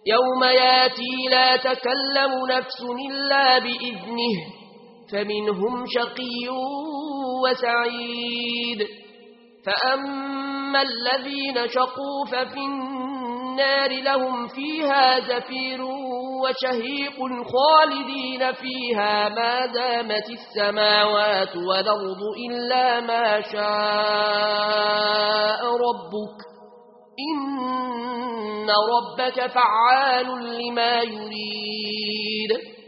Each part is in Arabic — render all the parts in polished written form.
يوم ياتي لا تكلم نفس إلا بإذنه فمنهم شقي وسعيد فأما الذين شقوا ففي النار لهم فيها زفير وشهيق خالدين فيها ما دامت السماوات والأرض إلا ما شاء ربك إن ربك فعال لما يريد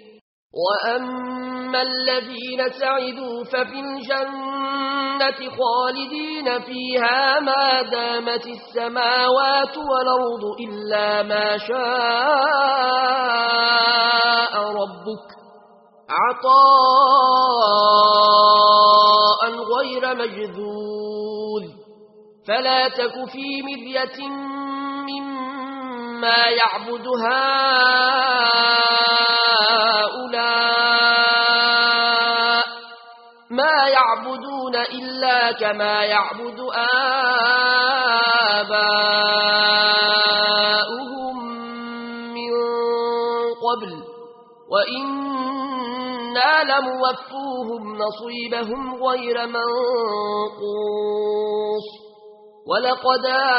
وأما الذين سعدوا ففي الجنة خالدين فيها ما دامت السماوات والأرض إلا ما شاء ربك عطاء غير مجذوذ فلا تك في مرية مما يعبد هؤلاء ما يعبدون إلا كما يعبد آباؤهم من قبل وإنا لموفوهم نصيبهم غير منقوص ولقد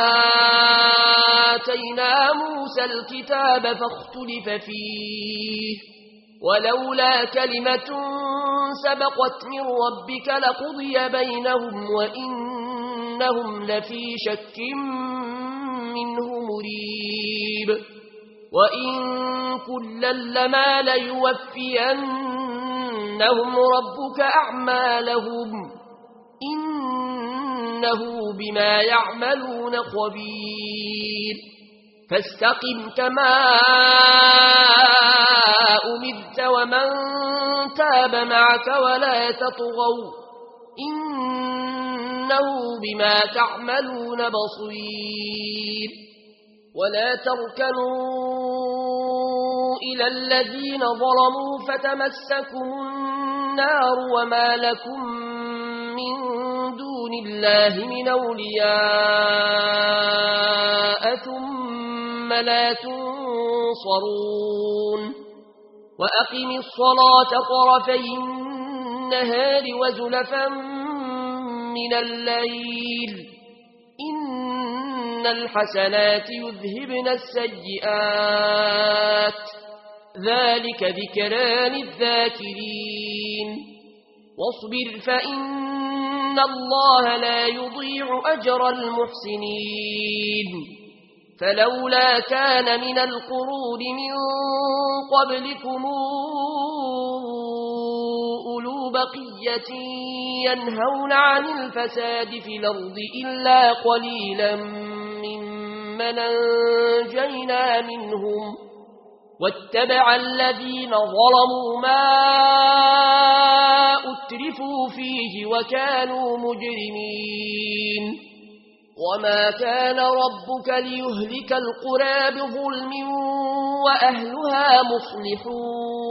آتينا موسى الكتاب فاختلف فيه ولولا كلمة سبقت من ربك لقضي بينهم وإنهم لفي شك منه مريب وإن كلا لما ليوفينهم ربك أعمالهم إنه بما يعملون خبير فاستقم كما أمرت ومن تاب معك ولا تطغوا إنه بما تعملون بصير ولا تركنوا إلى الذين ظلموا فتمسكم النار وما لكم من دون الله من أولياء ثم لا تنصرون وأقم الصلاة طرفي النهار وزلفا من الليل إن الحسنات يذهبن السيئات ذلك ذكرى للذاكرين واصبر فإن الله لا يضيع أجر المحسنين فلولا كان من القرون من قبلكم أولو بقية ينهون عن الفساد في الأرض إلا قليلا ممن أنجينا منهم واتبع الذين ظلموا ما أترفوا فيه وكانوا مجرمين وما كان ربك ليهلك القرى بظلم وأهلها مصلحون